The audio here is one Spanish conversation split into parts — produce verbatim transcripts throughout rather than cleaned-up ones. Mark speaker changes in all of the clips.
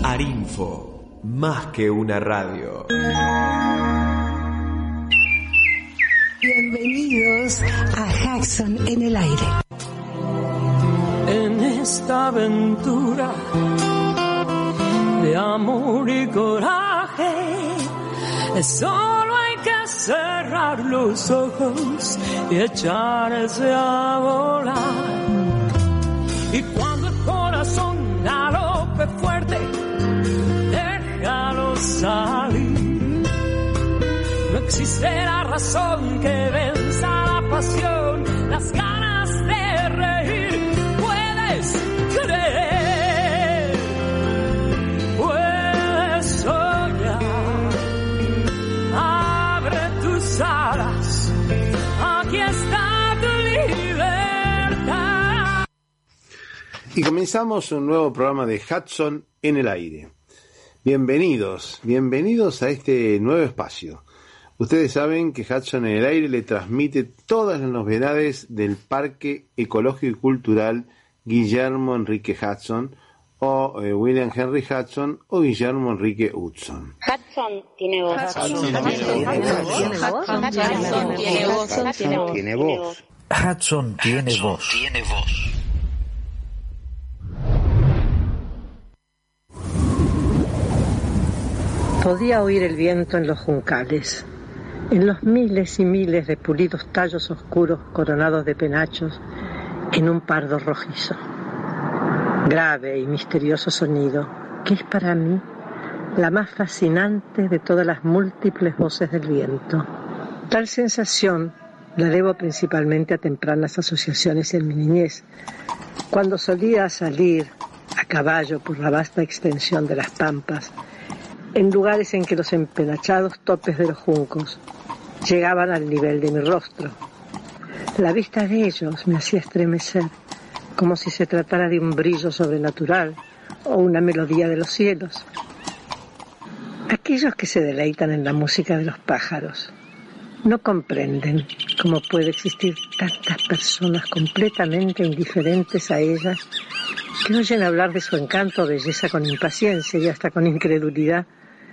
Speaker 1: Arinfo, más que una radio.
Speaker 2: Bienvenidos a Jackson en el aire.
Speaker 3: En esta aventura de amor y coraje, solo hay que cerrar los ojos y echarse a volar. Y cuando el corazón galope fuerte, déjalo salir. No existirá razón que venza la pasión, las ganas de reír. Puedes creer, puedes soñar. Abre tus alas, aquí está tu libertad.
Speaker 4: Y comenzamos un nuevo programa de Hudson en el aire. Bienvenidos, bienvenidos a este nuevo espacio. Ustedes saben que Hudson en el aire le transmite todas las novedades del Parque Ecológico y Cultural Guillermo Enrique Hudson, o eh, William Henry Hudson, o Guillermo Enrique Hudson.
Speaker 5: Hudson tiene voz.
Speaker 6: Hudson tiene voz.
Speaker 7: Hudson tiene voz.
Speaker 6: Tiene voz.
Speaker 8: Podía oír el viento en los juncales, en los miles y miles de pulidos tallos oscuros coronados de penachos en un pardo rojizo. Grave y misterioso sonido, que es para mí la más fascinante de todas las múltiples voces del viento. Tal sensación la debo principalmente a tempranas asociaciones en mi niñez, cuando solía salir a caballo por la vasta extensión de las pampas, en lugares en que los empenachados topes de los juncos llegaban al nivel de mi rostro. La vista de ellos me hacía estremecer, como si se tratara de un brillo sobrenatural o una melodía de los cielos. Aquellos que se deleitan en la música de los pájaros no comprenden cómo puede existir tantas personas completamente indiferentes a ella, que oyen hablar de su encanto o belleza con impaciencia y hasta con incredulidad.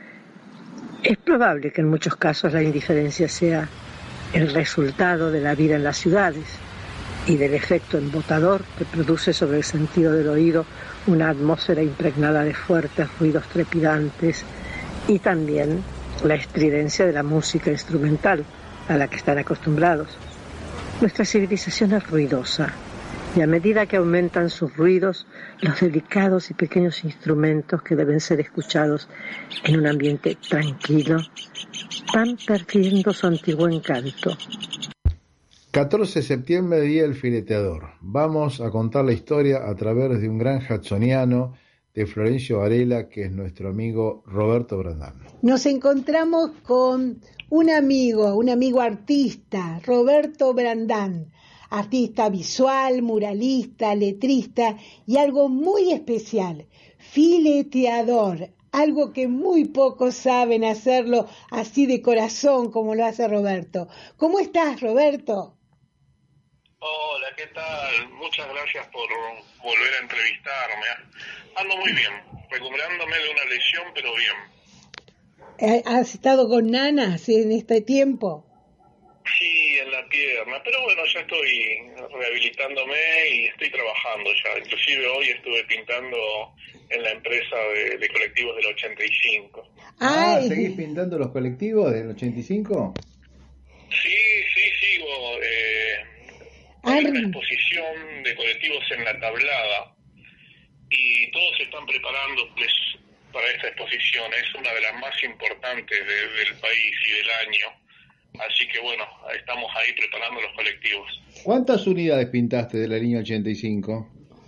Speaker 8: Es probable que en muchos casos la indiferencia sea el resultado de la vida en las ciudades y del efecto embotador que produce sobre el sentido del oído una atmósfera impregnada de fuertes ruidos trepidantes, y también la estridencia de la música instrumental a la que están acostumbrados. Nuestra civilización es ruidosa, y a medida que aumentan sus ruidos, los delicados y pequeños instrumentos que deben ser escuchados en un ambiente tranquilo van perdiendo su antiguo encanto.
Speaker 4: catorce de septiembre, Día del Fileteador. Vamos a contar la historia a través de un gran hudsoniano de Florencio Varela, que es nuestro amigo Roberto Brandán.
Speaker 2: Nos encontramos con un amigo, un amigo artista, Roberto Brandán. Artista visual, muralista, letrista y algo muy especial, fileteador, algo que muy pocos saben hacerlo así de corazón como lo hace Roberto. ¿Cómo estás, Roberto?
Speaker 9: Hola, ¿qué tal? Muchas gracias por volver a entrevistarme. Ando muy bien, recuperándome de una lesión, pero bien.
Speaker 2: ¿Has estado con nanas en este tiempo?
Speaker 9: Sí, en la pierna, pero bueno, ya estoy rehabilitándome y estoy trabajando ya. Inclusive hoy estuve pintando en la empresa de, de colectivos del ochenta y cinco.
Speaker 4: Ah, Ay. ¿Seguís pintando los colectivos del ochenta y cinco?
Speaker 9: Sí, sí, sigo. Eh, hay una exposición de colectivos en La Tablada y todos se están preparando pues, para esta exposición. Es una de las más importantes de, del país y del año. Así que bueno, estamos ahí preparando los colectivos.
Speaker 4: ¿Cuántas unidades pintaste de la línea ochenta y cinco?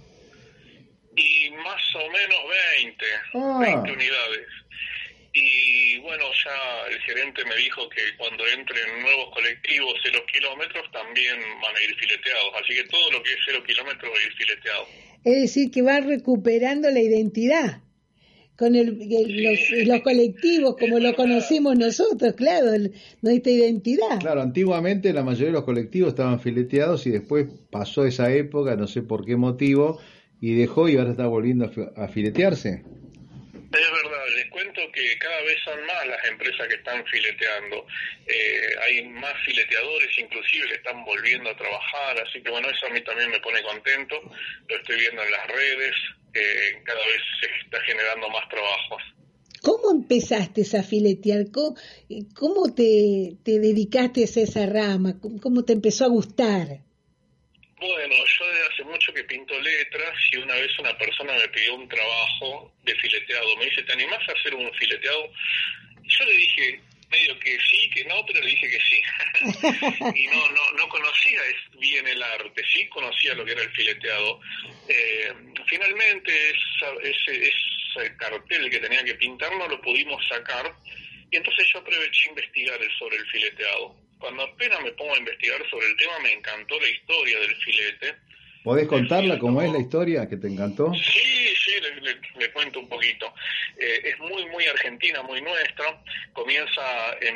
Speaker 9: Y más o menos veinte,
Speaker 4: ah.
Speaker 9: veinte unidades. Y bueno, ya el gerente me dijo que cuando entren nuevos colectivos de los kilómetros también van a ir fileteados. Así que todo lo que es cero kilómetros va a ir fileteado.
Speaker 2: Es decir, que va recuperando la identidad con el, el, los, los colectivos como lo conocimos nosotros, claro, el, nuestra identidad.
Speaker 4: Claro, antiguamente la mayoría de los colectivos estaban fileteados y después pasó esa época, no sé por qué motivo, y dejó y ahora está volviendo a filetearse.
Speaker 9: es verdad, les cuento que cada vez son más las empresas que están fileteando, eh, hay más fileteadores inclusive que están volviendo a trabajar, así que bueno, eso a mí también me pone contento, lo estoy viendo en las redes, eh, cada vez se está generando más trabajos.
Speaker 2: ¿Cómo empezaste a filetear? ¿Cómo, cómo te, te dedicaste a esa rama? ¿Cómo te empezó a gustar?
Speaker 9: Bueno, yo desde hace mucho que pinto letras y una vez una persona me pidió un trabajo de fileteado. Me dice, ¿te animás a hacer un fileteado? Yo le dije medio que sí, que no, pero le dije que sí. Y no no no conocía bien el arte, sí conocía lo que era el fileteado. Eh, finalmente esa, ese, ese cartel que tenía que pintar no lo pudimos sacar y entonces yo aproveché a investigar sobre el fileteado. Cuando apenas me pongo a investigar sobre el tema me encantó la historia del filete.
Speaker 5: ¿Podés contarla cómo es la historia que te encantó?
Speaker 9: Sí, sí, le, le, le cuento un poquito. Eh, es muy, muy argentina, muy nuestra. Comienza en,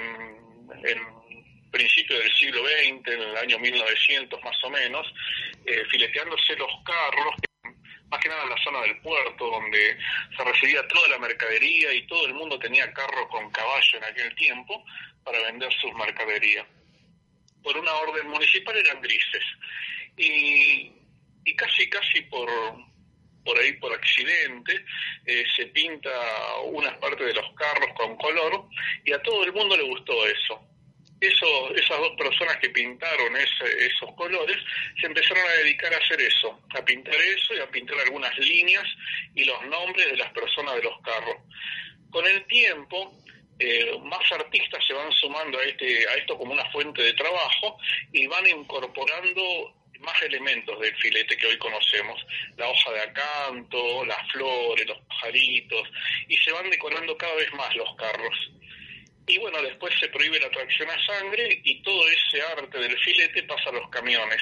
Speaker 9: en principio del siglo veinte, en el año mil novecientos más o menos, eh, fileteándose los carros, más que nada en la zona del puerto, donde se recibía toda la mercadería y todo el mundo tenía carro con caballo en aquel tiempo para vender sus mercaderías. Por una orden municipal eran grises. Y... y casi casi por por ahí por accidente eh, se pinta unas partes de los carros con color y a todo el mundo le gustó eso. Eso esas dos personas que pintaron ese, esos colores se empezaron a dedicar a hacer eso, a pintar eso y a pintar algunas líneas y los nombres de las personas de los carros. Con el tiempo eh, más artistas se van sumando a este a esto como una fuente de trabajo y van incorporando más elementos del filete que hoy conocemos, la hoja de acanto, las flores, los pajaritos, y se van decorando cada vez más los carros. Y bueno, después se prohíbe la tracción a sangre y todo ese arte del filete pasa a los camiones.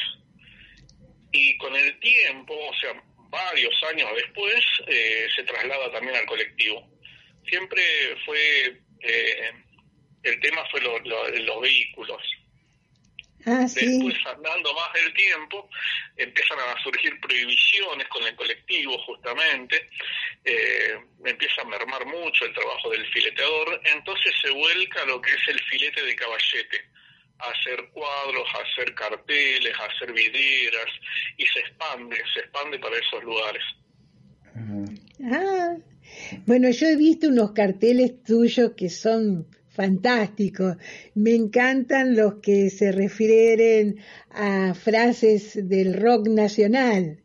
Speaker 9: Y con el tiempo, o sea, varios años después, eh, se traslada también al colectivo. Siempre fue, eh, el tema fue lo, lo, los vehículos.
Speaker 2: Ah, sí.
Speaker 9: Después, andando más el tiempo, empiezan a surgir prohibiciones con el colectivo, justamente, eh, empieza a mermar mucho el trabajo del fileteador, entonces se vuelca a lo que es el filete de caballete, a hacer cuadros, a hacer carteles, a hacer videras, y se expande, se expande para esos lugares.
Speaker 2: Ah, bueno, yo he visto unos carteles tuyos que son fantásticos. Me encantan los que se refieren a frases del rock nacional.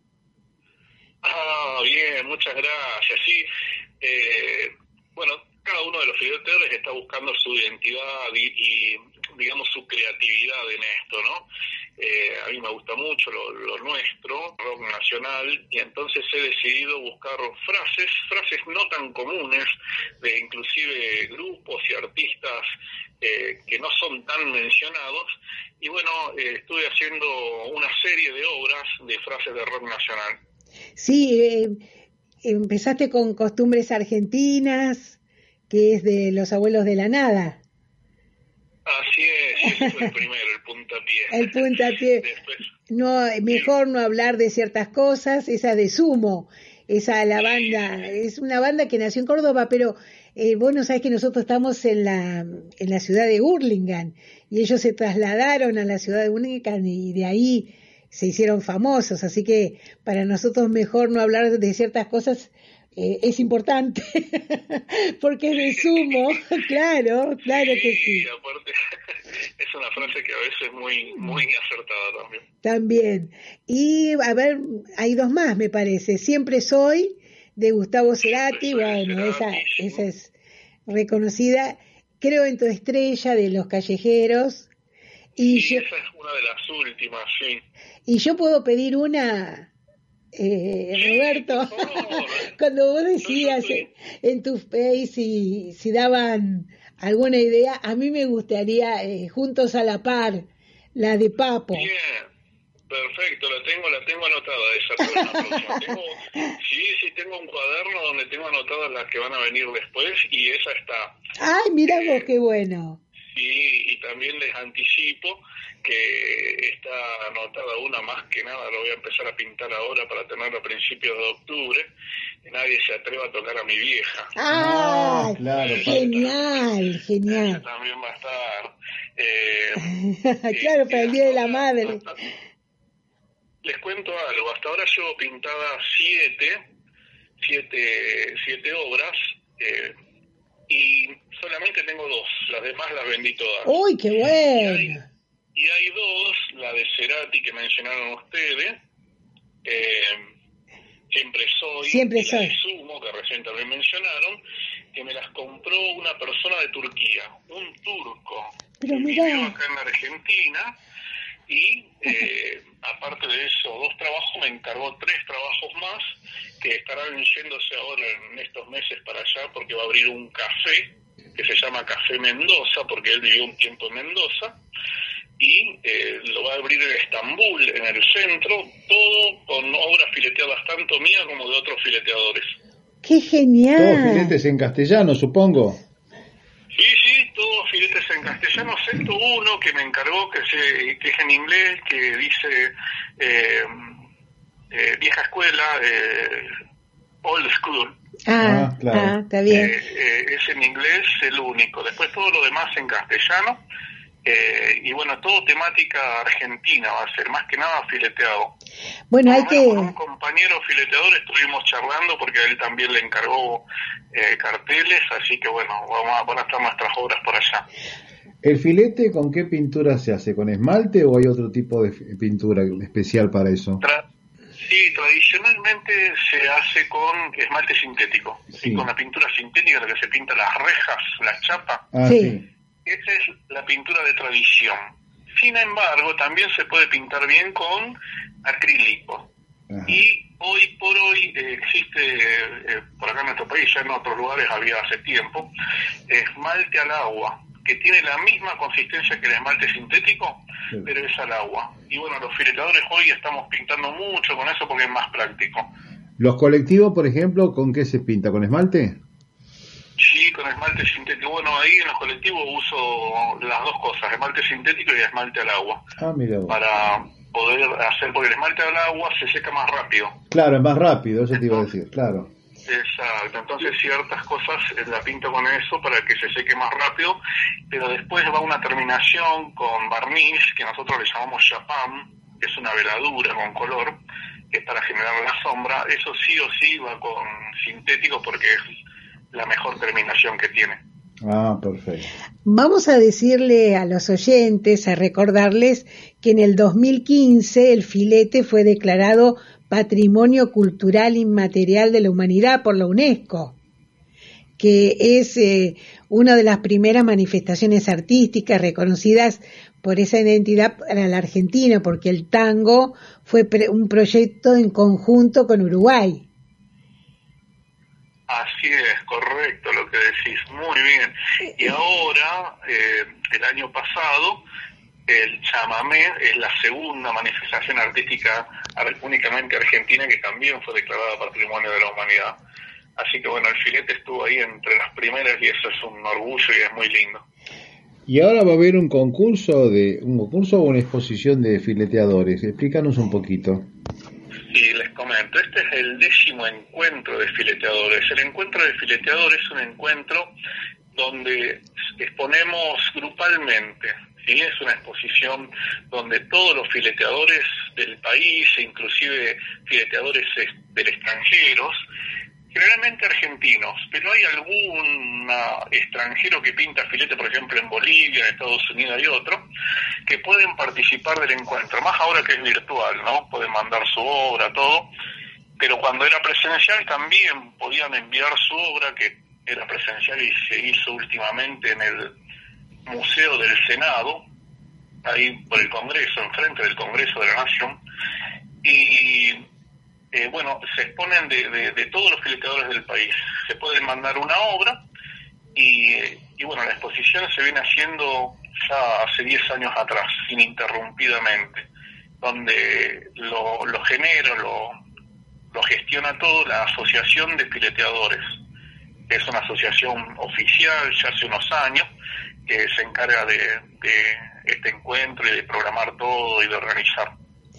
Speaker 9: Ah, bien, muchas gracias. Sí, eh, bueno, cada uno de los fileteadores está buscando su identidad y, y, digamos, su creatividad en esto, ¿no? Eh, a mí me gusta mucho lo, lo nuestro, rock nacional, y entonces he decidido buscar frases, frases no tan comunes, de inclusive grupos y artistas eh, que no son tan mencionados, y bueno, eh, estuve haciendo una serie de obras de frases de rock nacional.
Speaker 2: Sí, eh, empezaste con Costumbres Argentinas, que es de Los Abuelos de la Nada.
Speaker 9: Así es, ese fue el primero, el puntapié.
Speaker 2: El puntapié.
Speaker 9: Después,
Speaker 2: no, mejor no hablar de ciertas cosas, esa de Sumo, esa la banda, es una banda que nació en Córdoba, pero eh, vos no sabés que nosotros estamos en la en la ciudad de Hurlingham y ellos se trasladaron a la ciudad de Hurlingham y de ahí se hicieron famosos, así que para nosotros mejor no hablar de ciertas cosas. Eh, es importante porque es de Sumo, claro, claro
Speaker 9: sí,
Speaker 2: que sí.
Speaker 9: Y aparte es una frase que a veces es muy muy acertada también.
Speaker 2: También. Y a ver, hay dos más, me parece. Siempre soy, de Gustavo Cerati, bueno, Cerati, esa, sí. esa es reconocida. Creo en tu estrella, de Los Callejeros. Y
Speaker 9: sí,
Speaker 2: yo,
Speaker 9: esa es una de las últimas, sí.
Speaker 2: Y yo puedo pedir una... Eh,
Speaker 9: sí,
Speaker 2: Roberto, cuando vos decías en tu face si, si daban alguna idea, a mí me gustaría eh, Juntos a la Par, la de Papo.
Speaker 9: Bien, perfecto, la tengo, la tengo anotada esa próxima. tengo, sí, sí, tengo un cuaderno donde tengo anotadas las que van a venir después y esa está.
Speaker 2: Ay, mira eh, vos, qué bueno.
Speaker 9: Sí, y también les anticipo que está anotada una, más que nada lo voy a empezar a pintar ahora para tenerlo a principios de octubre. Nadie se atreva a tocar a mi vieja.
Speaker 2: ¡Ah!
Speaker 5: Ah, claro,
Speaker 2: Genial,
Speaker 9: Ese
Speaker 2: genial.
Speaker 9: también va a estar. Eh,
Speaker 2: Claro,
Speaker 9: y-
Speaker 2: para el
Speaker 9: y
Speaker 2: Día de la
Speaker 9: hasta-
Speaker 2: Madre.
Speaker 9: hasta- les cuento algo, hasta ahora llevo pintadas siete, siete, siete obras, eh, y solamente tengo dos, las demás las vendí todas.
Speaker 2: ¡Uy, qué
Speaker 9: Y hay,
Speaker 2: bueno!
Speaker 9: y hay dos, la de Cerati que mencionaron ustedes, eh, Siempre Soy,
Speaker 2: Siempre
Speaker 9: y la
Speaker 2: Soy.
Speaker 9: de Sumo, que recién también mencionaron, que me las compró una persona de Turquía, un turco,
Speaker 2: Pero
Speaker 9: que
Speaker 2: mirá.
Speaker 9: vivió acá en la Argentina, y eh, aparte de esos dos trabajos, me encargó tres trabajos más, que estarán yéndose ahora en estos meses para allá, porque va a abrir un café, que se llama Café Mendoza, porque él vivió un tiempo en Mendoza, y eh, lo va a abrir en Estambul, en el centro, todo con obras fileteadas tanto mías como de otros fileteadores.
Speaker 2: ¡Qué
Speaker 5: Todos
Speaker 2: genial!
Speaker 5: filetes en castellano, supongo.
Speaker 9: Sí, sí, todos filetes en castellano, excepto uno que me encargó, que, se, que es en inglés, que dice eh, eh, vieja escuela, eh, old school.
Speaker 2: Ah,
Speaker 5: Ah, claro.
Speaker 2: ah, está bien.
Speaker 9: Eh, eh, es en inglés el único. Después todo lo demás en castellano. Eh, y bueno, todo temática argentina va a ser, más que nada fileteado.
Speaker 2: Bueno, hay
Speaker 9: Por lo menos con un
Speaker 2: que...
Speaker 9: compañero fileteador estuvimos charlando porque a él también le encargó eh, carteles, así que bueno, vamos a, van a estar nuestras obras por allá.
Speaker 5: ¿El filete con qué pintura se hace? ¿Con esmalte o hay otro tipo de fi- pintura especial para eso?
Speaker 9: Tra- sí, tradicionalmente se hace con esmalte sintético,
Speaker 5: Sí.
Speaker 9: y con la pintura sintética, la que se pinta las rejas, las chapas.
Speaker 5: Ah,
Speaker 2: Sí.
Speaker 5: sí.
Speaker 9: Esa es la pintura de tradición. Sin embargo, también se puede pintar bien con acrílico.
Speaker 5: Ajá.
Speaker 9: Y hoy por hoy eh, existe, eh, por acá en nuestro país, ya en otros lugares había hace tiempo, esmalte al agua, que tiene la misma consistencia que el esmalte sintético,
Speaker 5: Sí.
Speaker 9: pero es al agua. Y bueno, los fileteadores hoy estamos pintando mucho con eso porque es más práctico.
Speaker 5: ¿Los colectivos, por ejemplo, con qué se pinta? ¿Con esmalte?
Speaker 9: Sí, con esmalte sintético. Bueno, ahí en los colectivos uso las dos cosas, esmalte sintético y esmalte al agua,
Speaker 5: Ah, mira vos.
Speaker 9: para poder hacer, porque el esmalte al agua se seca más rápido.
Speaker 5: Claro, es más rápido, eso te iba a decir, claro.
Speaker 9: Exacto, entonces ciertas cosas eh, la pinto con eso para que se seque más rápido, pero después va una terminación con barniz, que nosotros le llamamos chapán, que es una veladura con color, que es para generar la sombra. Eso sí o sí va con sintético porque es la mejor terminación que tiene.
Speaker 5: Ah, perfecto.
Speaker 2: Vamos a decirle a los oyentes, a recordarles que en el dos mil quince el filete fue declarado Patrimonio Cultural Inmaterial de la Humanidad por la UNESCO, que es eh, una de las primeras manifestaciones artísticas reconocidas por esa identidad para la Argentina, porque el tango fue pre- un proyecto en conjunto con Uruguay.
Speaker 9: Así es, correcto lo que decís, muy bien. Y ahora, eh, el año pasado, el chamamé es la segunda manifestación artística ar- únicamente argentina que también fue declarada Patrimonio de la Humanidad. Así que bueno, el filete estuvo ahí entre las primeras y eso es un orgullo y es muy lindo.
Speaker 5: Y ahora va a haber un concurso de un concurso o una exposición de fileteadores. Explícanos un poquito.
Speaker 9: Sí, les comento, este es el décimo encuentro de fileteadores. El encuentro de fileteadores es un encuentro donde exponemos grupalmente, ¿sí? Es una exposición donde todos los fileteadores del país, e inclusive fileteadores del extranjeros, generalmente argentinos, pero hay algún extranjero que pinta filete, por ejemplo en Bolivia, en Estados Unidos hay otro, que pueden participar del encuentro, más ahora que es virtual, ¿no? Pueden mandar su obra, todo, pero cuando era presencial también podían enviar su obra, que era presencial y se hizo últimamente en el Museo del Senado, ahí por el Congreso, enfrente del Congreso de la Nación, y Eh, bueno, se exponen de, de, de todos los fileteadores del país. Se pueden mandar una obra y, y bueno, la exposición se viene haciendo ya hace diez años atrás, ininterrumpidamente, donde lo, lo genera, lo, lo gestiona todo la Asociación de Fileteadores, que es una asociación oficial ya hace unos años, que se encarga de, de este encuentro y de programar todo y de organizar.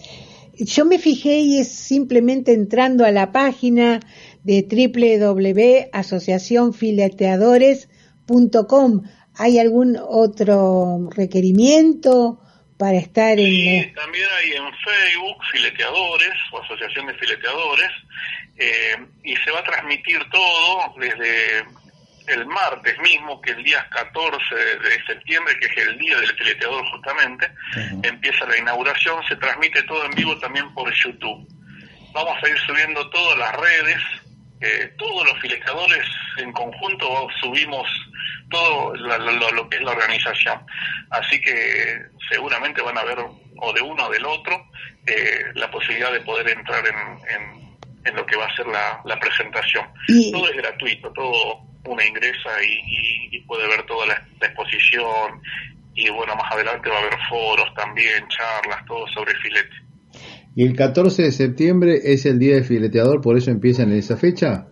Speaker 2: Yo me fijé y es simplemente entrando a la página de doble u doble u doble u punto asociación fileteadores punto com. ¿Hay algún otro requerimiento para estar en...?
Speaker 9: Sí, también hay en Facebook Fileteadores o Asociación de Fileteadores, eh, y se va a transmitir todo desde el martes mismo, que el día catorce de septiembre, que es el día del fileteador justamente, uh-huh. Empieza la inauguración, se transmite todo en vivo también por YouTube. Vamos a ir subiendo todas las redes, eh, todos los fileteadores en conjunto subimos todo lo, lo, lo que es la organización. Así que seguramente van a ver o de uno o del otro eh, la posibilidad de poder entrar en, en, en lo que va a ser la, la presentación. Y... todo es gratuito, todo uno ingresa y, y, y puede ver toda la, la exposición, y bueno, más adelante va a haber foros también, charlas, todo sobre filete.
Speaker 5: ¿Y el catorce de septiembre es el día del fileteador, por eso empiezan en esa fecha?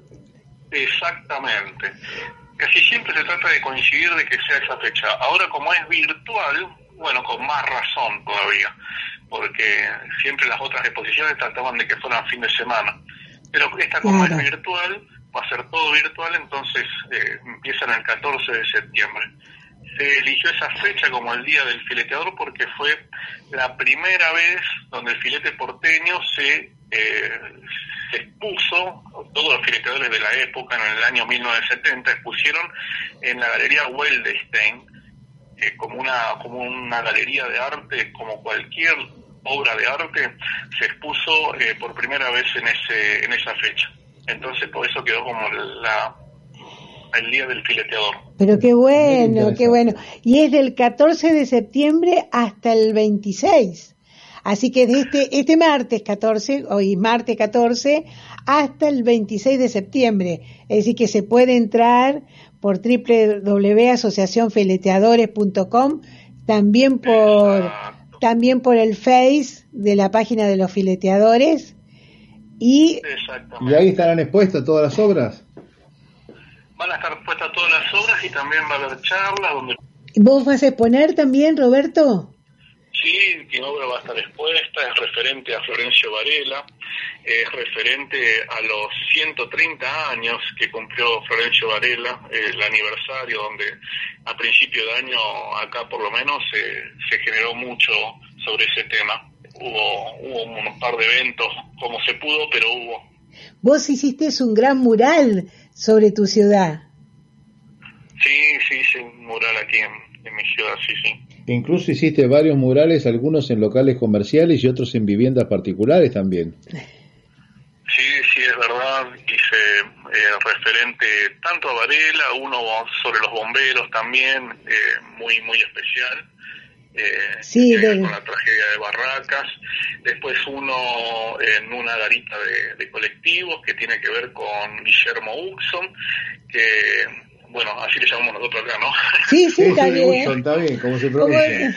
Speaker 9: Exactamente. Casi siempre se trata de coincidir de que sea esa fecha. Ahora, como es virtual, bueno, con más razón todavía, porque siempre las otras exposiciones trataban de que fueran fin de semana, pero esta, como claro. es virtual, va a ser todo virtual, entonces eh, empiezan el catorce de septiembre. Se eligió esa fecha como el Día del Fileteador porque fue la primera vez donde el filete porteño se, eh, se expuso, todos los fileteadores de la época, en el año mil novecientos setenta, expusieron en la Galería Weldestein, eh, como una como una galería de arte, como cualquier obra de arte, se expuso eh, por primera vez en ese en esa fecha. Entonces por eso quedó como la el día del fileteador.
Speaker 2: Pero qué bueno, qué bueno. Y es del catorce de septiembre hasta el veintiséis. Así que de este este martes catorce, hoy martes catorce, hasta el veintiséis de septiembre. Es decir, que se puede entrar por doble u doble u doble u punto asociación fileteadores punto com, también por Exacto. también por el Face de la página de los fileteadores. Y,
Speaker 5: y ahí estarán expuestas todas las obras.
Speaker 9: Van a estar puestas todas las obras y también va a haber charlas donde...
Speaker 2: ¿Vos vas a exponer también, Roberto?
Speaker 9: Sí, mi obra va a estar expuesta, es referente a Florencio Varela, es referente a los ciento treinta años que cumplió Florencio Varela, el aniversario donde a principio de año acá por lo menos se, se generó mucho sobre ese tema. Hubo, hubo un par de eventos como se pudo, pero hubo.
Speaker 2: Vos hiciste un gran mural sobre tu ciudad.
Speaker 9: Sí, sí, hice un mural aquí en, en mi ciudad, sí, sí.
Speaker 5: Incluso hiciste varios murales, algunos en locales comerciales y otros en viviendas particulares también.
Speaker 9: Sí, sí, es verdad. Hice eh, referente tanto a Varela, uno sobre los bomberos también, eh, muy muy especial. Eh,
Speaker 2: sí,
Speaker 9: eh,
Speaker 2: de...
Speaker 9: con la tragedia de Barracas. Después uno en una garita de, de colectivos que tiene que ver con Guillermo Uxon, que... bueno, así le llamamos nosotros acá, ¿no?
Speaker 2: Sí, sí, está
Speaker 5: sí,
Speaker 2: bien.
Speaker 5: Wilson, está bien, como se pronuncia.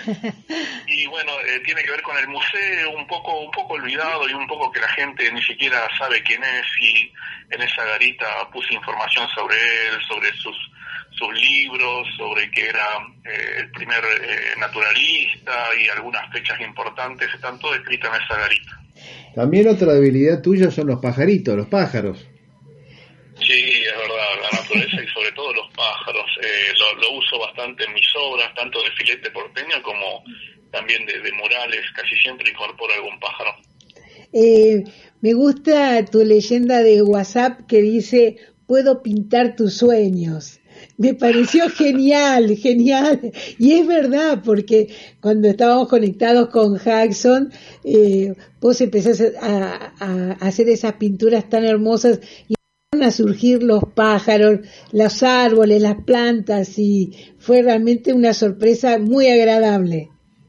Speaker 9: Y bueno, eh, tiene que ver con el museo, un poco un poco olvidado y un poco que la gente ni siquiera sabe quién es, y en esa garita puse información sobre él, sobre sus sus libros, sobre que era eh, el primer eh, naturalista y algunas fechas importantes, están todas escritas en esa garita.
Speaker 5: También otra debilidad tuya son los pajaritos, los pájaros.
Speaker 9: Sí, es verdad, la naturaleza y sobre todo los pájaros. Eh, lo, lo uso bastante en mis obras, tanto de filete porteño como también de, de murales. Casi siempre incorporo algún pájaro.
Speaker 2: Eh, me gusta tu leyenda de WhatsApp que dice, puedo pintar tus sueños. Me pareció genial, genial. Y es verdad, porque cuando estábamos conectados con Jackson, eh, vos empezás a, a, a hacer esas pinturas tan hermosas y a surgir los pájaros, los árboles, las plantas, y fue realmente una sorpresa muy agradable.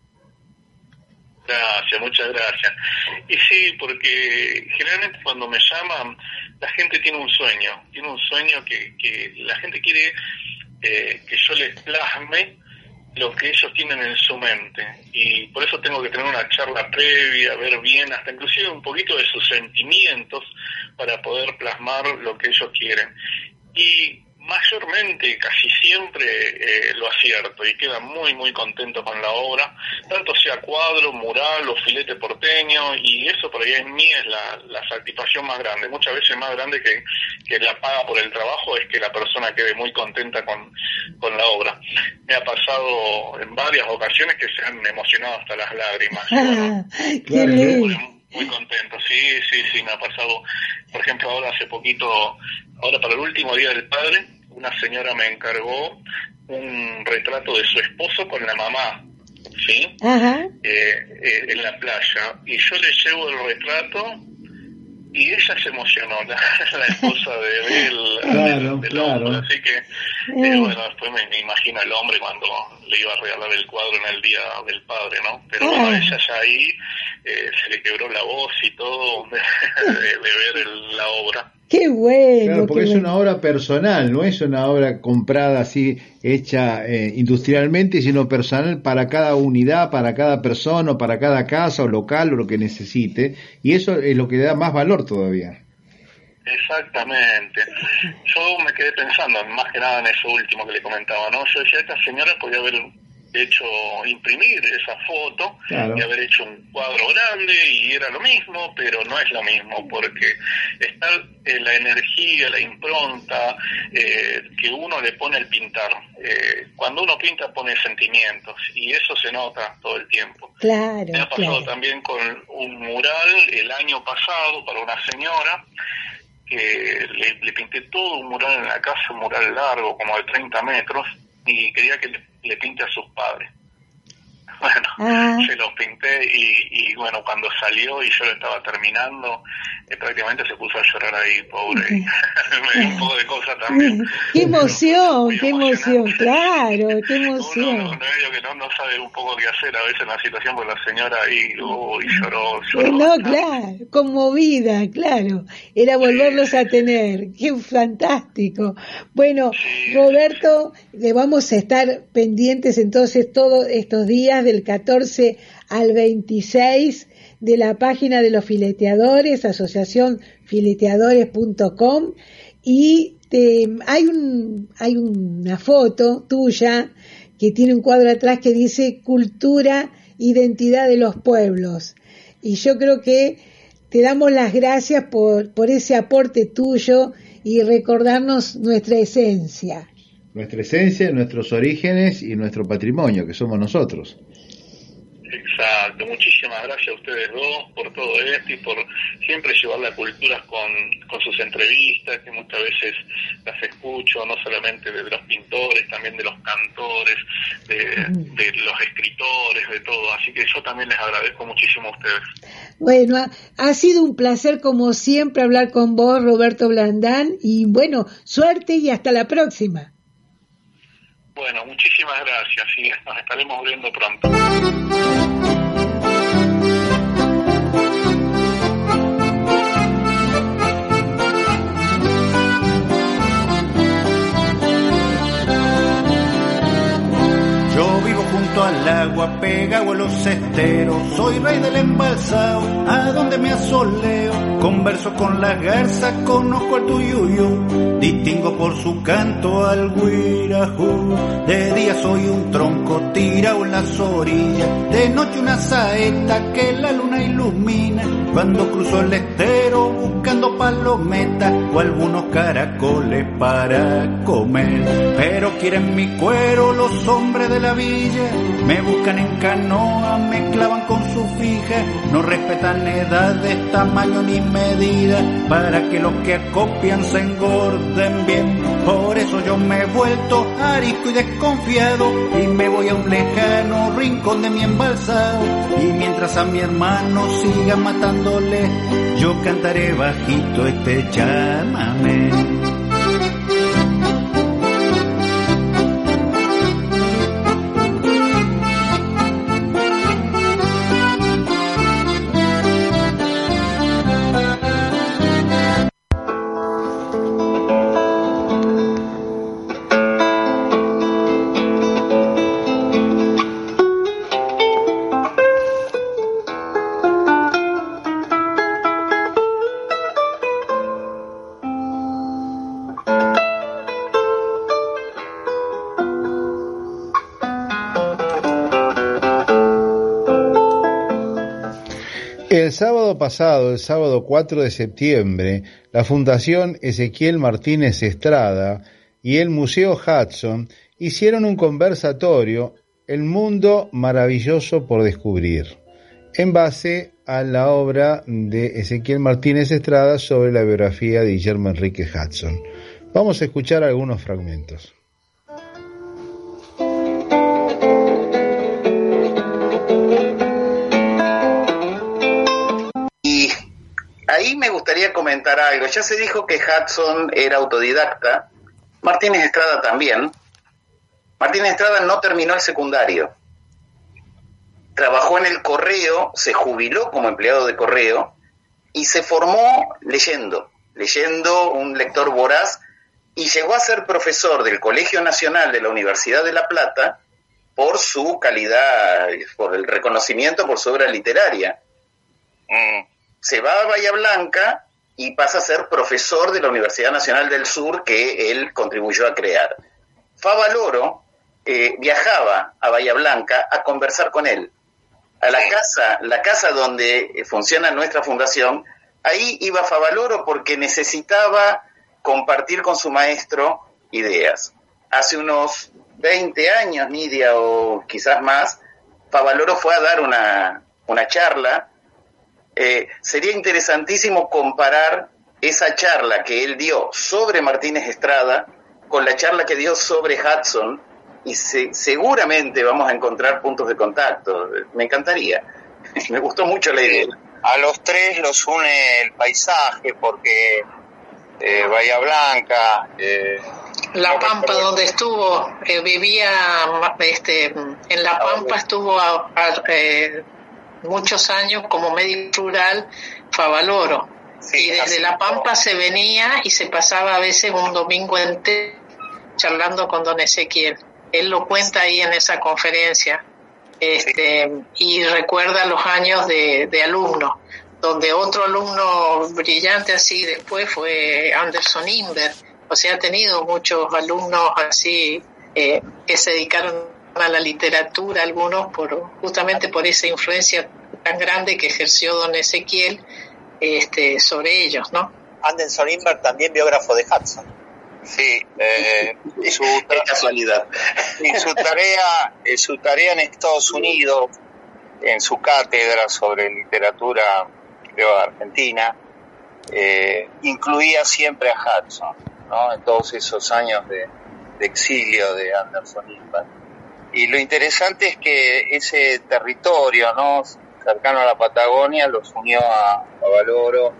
Speaker 9: Gracias, muchas gracias. Y sí, porque generalmente cuando me llaman, la gente tiene un sueño, tiene un sueño que, que la gente quiere eh, que yo les plasme lo que ellos tienen en su mente, y por eso tengo que tener una charla previa, ver bien, hasta inclusive un poquito de sus sentimientos para poder plasmar lo que ellos quieren. Y mayormente, casi siempre eh, lo acierto y queda muy muy contento con la obra, tanto sea cuadro, mural o filete porteño, y eso por ahí en mí es la, la satisfacción más grande, muchas veces más grande que, que la paga por el trabajo, es que la persona quede muy contenta con, con la obra. Me ha pasado en varias ocasiones que se han emocionado hasta las lágrimas.
Speaker 2: Ah,
Speaker 9: bueno,
Speaker 2: qué lindo.
Speaker 9: Muy contento, sí, sí, sí, me ha pasado. Por ejemplo, ahora hace poquito, ahora para el último Día del Padre, una señora me encargó un retrato de su esposo con la mamá, ¿sí?
Speaker 2: Ajá.
Speaker 9: Eh, eh, en la playa, y yo le llevo el retrato y ella se emocionó, la, la esposa de él,
Speaker 5: claro,
Speaker 9: del, del
Speaker 5: claro.
Speaker 9: hombre, así que, eh, bueno, después me, me imagino el hombre cuando le iba a regalar el cuadro en el Día del Padre, ¿no? Pero bueno,
Speaker 2: Ah.
Speaker 9: ella ya ahí eh, se le quebró la voz y todo de, de ver el, la obra.
Speaker 2: Qué bueno.
Speaker 5: Claro, porque
Speaker 2: qué
Speaker 5: es
Speaker 2: bueno.
Speaker 5: una obra personal, no es una obra comprada así, hecha eh, industrialmente, sino personal para cada unidad, para cada persona, o para cada casa o local o lo que necesite, y eso es lo que le da más valor todavía.
Speaker 9: Exactamente. Yo me quedé pensando más que nada en eso último que le comentaba, ¿no? Yo decía, esta señora podía haber hecho imprimir esa foto,
Speaker 5: claro,
Speaker 9: y haber hecho un cuadro grande y era lo mismo, pero no es lo mismo porque está eh, la energía, la impronta eh, que uno le pone al pintar. Eh, cuando uno pinta pone sentimientos y eso se nota todo el tiempo.
Speaker 2: Claro,
Speaker 9: Me ha pasado
Speaker 2: claro.
Speaker 9: también con un mural el año pasado para una señora que le, le pinté todo un mural en la casa, un mural largo como de treinta metros, y quería que le, le pinte a sus padres. Bueno,
Speaker 2: Ah.
Speaker 9: se los pinté y, y bueno, cuando salió y yo lo estaba terminando, eh, prácticamente se puso a llorar ahí, pobre. Y me dio un poco de cosa también.
Speaker 2: Qué emoción,
Speaker 9: Muy
Speaker 2: qué emoción,
Speaker 9: emocionante.
Speaker 2: claro, qué
Speaker 9: Uno
Speaker 2: emoción.
Speaker 9: no, no, medio que no, no sabe un poco qué hacer a veces en la situación, porque la señora ahí, uy, lloró, lloró.
Speaker 2: Eh, No, claro, conmovida, claro. Era volverlos a tener. Qué fantástico. Bueno, Roberto, le vamos a estar pendientes entonces todos estos días del catorce al veintiséis de la página de los fileteadores, asociación fileteadores punto com, y te, hay un hay una foto tuya que tiene un cuadro atrás que dice Cultura, Identidad de los Pueblos. Y yo creo que te damos las gracias por, por ese aporte tuyo y recordarnos nuestra esencia.
Speaker 5: Nuestra esencia, nuestros orígenes y nuestro patrimonio, que somos nosotros.
Speaker 9: Exacto, muchísimas gracias a ustedes dos por todo esto y por siempre llevar la cultura con, con sus entrevistas, que muchas veces las escucho, no solamente de los pintores, también de los cantores, de, de los escritores, de todo, así que yo también les agradezco muchísimo a ustedes.
Speaker 2: Bueno, ha, ha sido un placer como siempre hablar con vos, Roberto Blandán, y bueno, suerte y hasta la próxima.
Speaker 9: Bueno, muchísimas gracias y nos estaremos viendo pronto.
Speaker 10: Yo vivo junto al agua, pegado a los esteros, soy rey del embalsado, a donde me asoleo, converso con las garzas, conozco al tuyuyo, distingo por su canto al guirajú. De día soy un tronco tirado en las orillas, de noche una saeta que la luna ilumina, cuando cruzo el estero buscando palometas o algunos caracoles para comer. Pero quieren mi cuero los hombres de la villa, me buscan en canoa, me clavan con su fija, no respetan edades, tamaño ni medida, para que los que acopian se engorden bien. Por eso yo me he vuelto arisco y desconfiado, y me voy a un lejano rincón de mi embalsado, y mientras a mi hermano siga matándole, yo cantaré bajito este chamamé.
Speaker 5: El sábado pasado, el sábado cuatro de septiembre, la Fundación Ezequiel Martínez Estrada y el Museo Hudson hicieron un conversatorio, El mundo maravilloso por descubrir, en base a la obra de Ezequiel Martínez Estrada sobre la biografía de Guillermo Enrique Hudson. Vamos a escuchar algunos fragmentos.
Speaker 11: Ahí me gustaría comentar algo. Ya se dijo que Hudson era autodidacta, Martínez Estrada también. Martínez Estrada no terminó el secundario. Trabajó en el correo, se jubiló como empleado de correo y se formó leyendo, leyendo, un lector voraz, y llegó a ser profesor del Colegio Nacional de la Universidad de La Plata por su calidad, por el reconocimiento por su obra literaria. Mm. Se va a Bahía Blanca y pasa a ser profesor de la Universidad Nacional del Sur, que él contribuyó a crear. Favaloro eh, viajaba a Bahía Blanca a conversar con él. A la casa, la casa donde funciona nuestra fundación, ahí iba Favaloro porque necesitaba compartir con su maestro ideas. Hace unos veinte años, Nidia, o quizás más, Favaloro fue a dar una, una charla. Eh, sería interesantísimo comparar esa charla que él dio sobre Martínez Estrada con la charla que dio sobre Hudson, y se, seguramente vamos a encontrar puntos de contacto. Me encantaría. Me gustó mucho la idea.
Speaker 6: A los tres los une el paisaje, porque eh, Bahía Blanca, eh,
Speaker 8: La Pampa, donde estuvo, eh, vivía, este, en La Pampa estuvo a, a, eh, muchos años como médico rural Favaloro, sí, y desde La Pampa se venía y se pasaba a veces un domingo entero charlando con don Ezequiel. Él lo cuenta ahí en esa conferencia, este, sí. Y recuerda los años de, de alumno, donde otro alumno brillante así después fue Anderson Inver. O sea, ha tenido muchos alumnos así eh, que se dedicaron a la literatura, algunos por justamente por esa influencia tan grande que ejerció don Ezequiel este, sobre ellos, ¿no?
Speaker 12: Anderson Inver, también biógrafo de Hudson.
Speaker 6: Sí, eh, su
Speaker 11: tra- casualidad.
Speaker 6: Y su tarea, eh, su tarea en Estados Unidos, en su cátedra sobre literatura, creo, argentina, eh, incluía siempre a Hudson, ¿no? En todos esos años de, de exilio de Anderson Inver. Y lo interesante es que ese territorio, ¿no?, cercano a la Patagonia, los unió a Favaloro,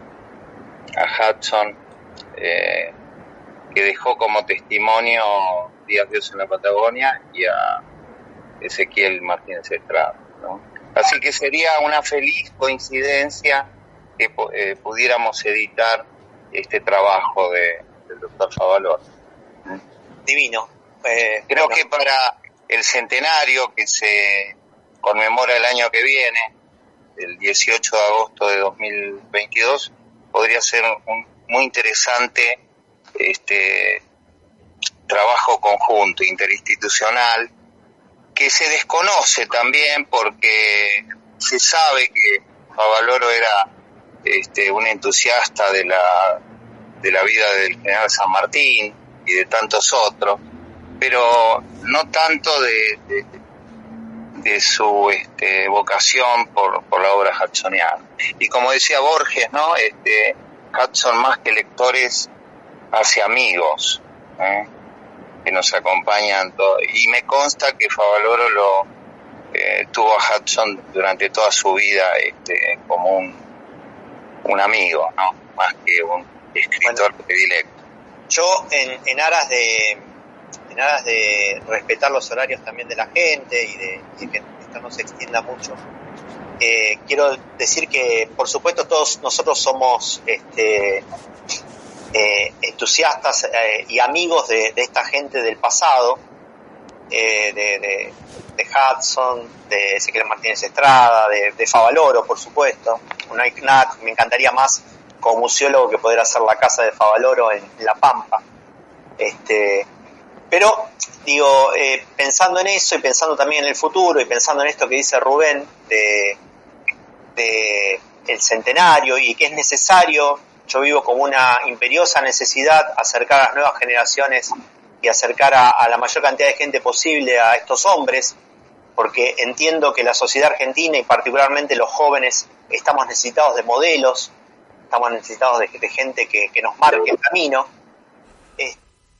Speaker 6: a Hudson, eh, que dejó como testimonio Días Dios en la Patagonia, y a Ezequiel Martínez Estrada, ¿no? Así que sería una feliz coincidencia que eh, pudiéramos editar este trabajo de, del doctor Favaloro.
Speaker 12: Divino.
Speaker 6: Eh, Creo bueno. que para el centenario que se conmemora el año que viene, el dieciocho de agosto de dos mil veintidós, podría ser un muy interesante este trabajo conjunto interinstitucional, que se desconoce también porque se sabe que Favaloro era este un entusiasta de la de la vida del general San Martín y de tantos otros, pero no tanto de, de, de su este, vocación por, por la obra hudsoniana. Y como decía Borges, ¿no?, este, Hudson, más que lectores, hace amigos, ¿eh?, que nos acompañan todo. Y me consta que Favaloro lo eh, tuvo a Hudson durante toda su vida este, como un, un amigo, ¿no?, más que un escritor bueno, predilecto.
Speaker 12: Yo, en, en aras de en aras de respetar los horarios también de la gente y de, y que esto no se extienda mucho, eh, quiero decir que, por supuesto, todos nosotros somos este eh, entusiastas eh, y amigos de, de esta gente del pasado, eh, de, de, de Hudson, de Ezequiel Martínez Estrada, de, de Favaloro, por supuesto. No hay nada, me encantaría más como museólogo que poder hacer la casa de Favaloro en La Pampa. Este, pero, digo, eh, pensando en eso y pensando también en el futuro y pensando en esto que dice Rubén, de, de el centenario y que es necesario, yo vivo como una imperiosa necesidad acercar a las nuevas generaciones y acercar a, a la mayor cantidad de gente posible a estos hombres, porque entiendo que la sociedad argentina y particularmente los jóvenes estamos necesitados de modelos, estamos necesitados de, de gente que, que nos marque el camino. Eh,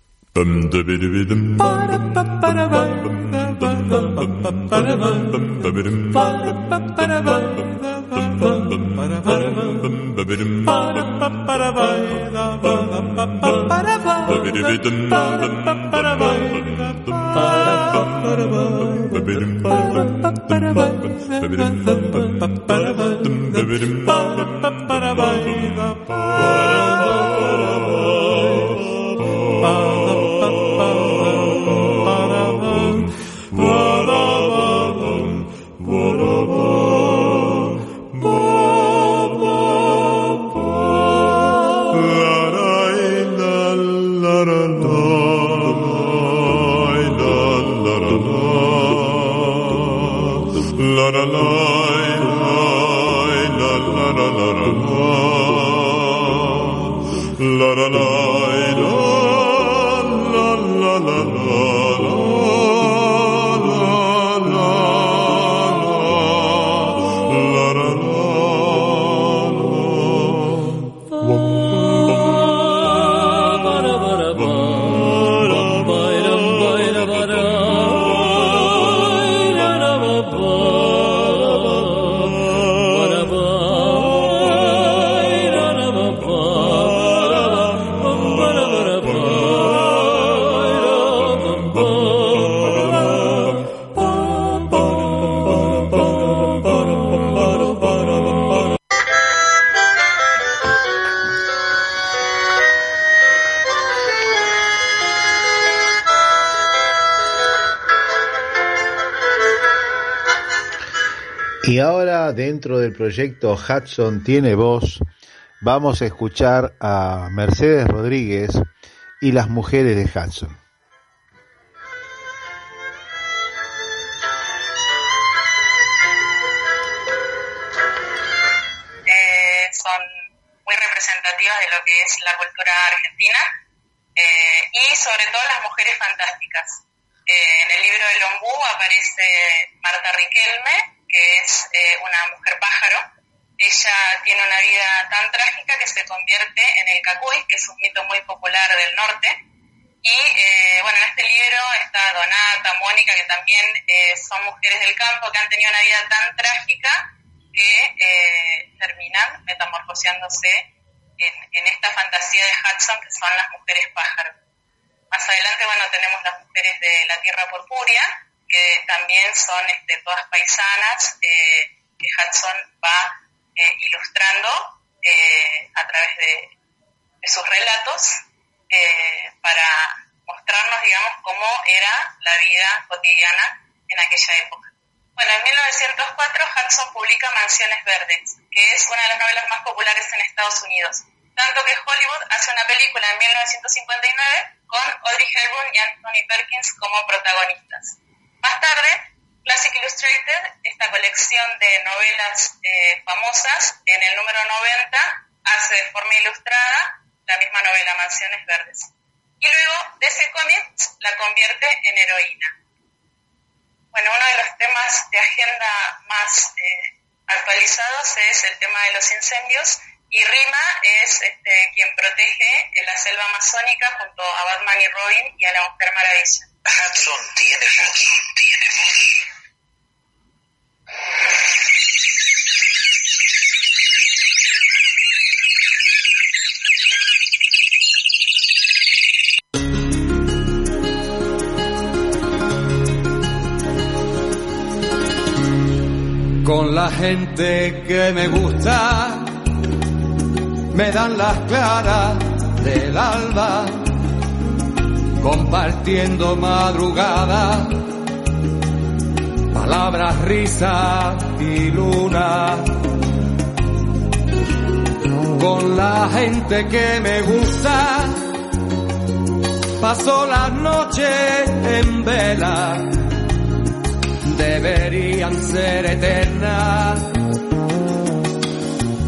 Speaker 5: Y ahora, dentro del proyecto Hudson Tiene Voz, vamos a escuchar a Mercedes Rodríguez y las mujeres de Hudson.
Speaker 13: Eh, son muy representativas de lo que es la cultura argentina eh, y sobre todo las mujeres fantásticas. Eh, en el libro de Lombú aparece Marta Riquelme, que es eh, una mujer pájaro. Ella tiene una vida tan trágica que se convierte en el cacuy, que es un mito muy popular del norte. Y eh, bueno, en este libro está Donata, Mónica, que también eh, son mujeres del campo que han tenido una vida tan trágica que eh, terminan metamorfoseándose en, en esta fantasía de Hudson, que son las mujeres pájaro. Más adelante, bueno, tenemos las mujeres de la Tierra Purpúrea, que también son este, todas paisanas, eh, que Hudson va eh, ilustrando eh, a través de, de sus relatos eh, para mostrarnos, digamos, cómo era la vida cotidiana en aquella época. Bueno, en mil novecientos cuatro Hudson publica Mansiones Verdes, que es una de las novelas más populares en Estados Unidos, tanto que Hollywood hace una película en mil novecientos cincuenta y nueve con Audrey Hepburn y Anthony Perkins como protagonistas. Más tarde, Classic Illustrated, esta colección de novelas eh, famosas, en el número noventa, hace de forma ilustrada la misma novela Mansiones Verdes. Y luego de ese cómic la convierte en heroína. Bueno, uno de los temas de agenda más eh, actualizados es el tema de los incendios, y Rima es este, quien protege en la selva amazónica junto a Batman y Robin y a la Mujer Maravilla.
Speaker 14: Hudson tiene voz, tiene voz.
Speaker 15: Con la gente que me gusta me dan las claras del alba, compartiendo madrugada, palabras, risas y luna. Con la gente que me gusta paso las noches en vela, deberían ser eternas.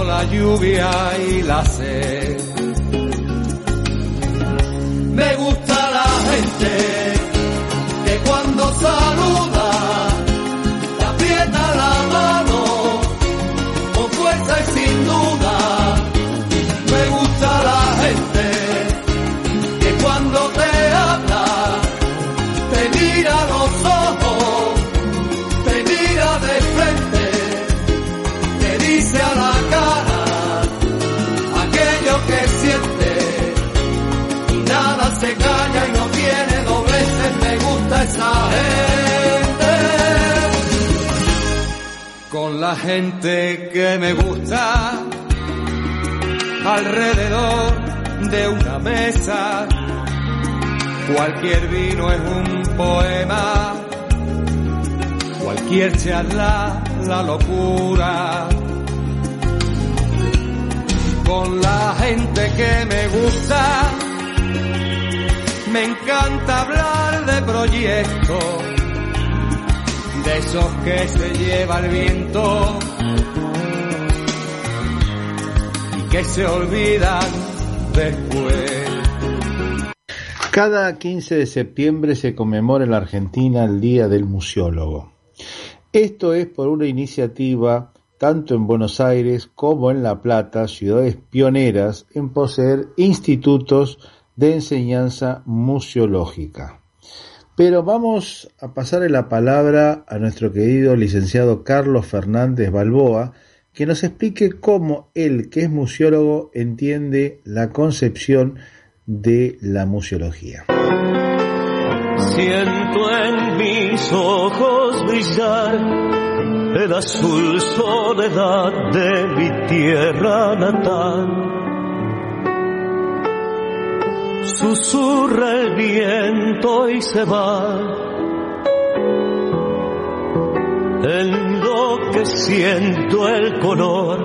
Speaker 15: la lluvia y la sed. Me gusta la gente que cuando saluda te aprieta la mano con fuerza y sin duda. Me gusta la gente que cuando te habla te mira a los ojos, te mira de frente, te dice a la cara aquello que siente y nada se calla y no tiene dobleces. Me gusta esa gente. Con la gente que me gusta alrededor de una mesa, cualquier vino es un poema, cualquier charla la locura. Con la gente que me gusta me encanta hablar de proyectos, de esos que se lleva el viento y que se olvidan después.
Speaker 5: Cada quince de septiembre se conmemora en la Argentina el Día del Museólogo. Esto es por una iniciativa tanto en Buenos Aires como en La Plata, ciudades pioneras en poseer institutos de enseñanza museológica. Pero vamos a pasarle la palabra a nuestro querido licenciado Carlos Fernández Balboa, que nos explique cómo él, que es museólogo, entiende la concepción de la museología.
Speaker 3: Siento en mis ojos brillar el azul soledad de mi tierra natal. Susurra el viento y se va, enloqueciendo el color,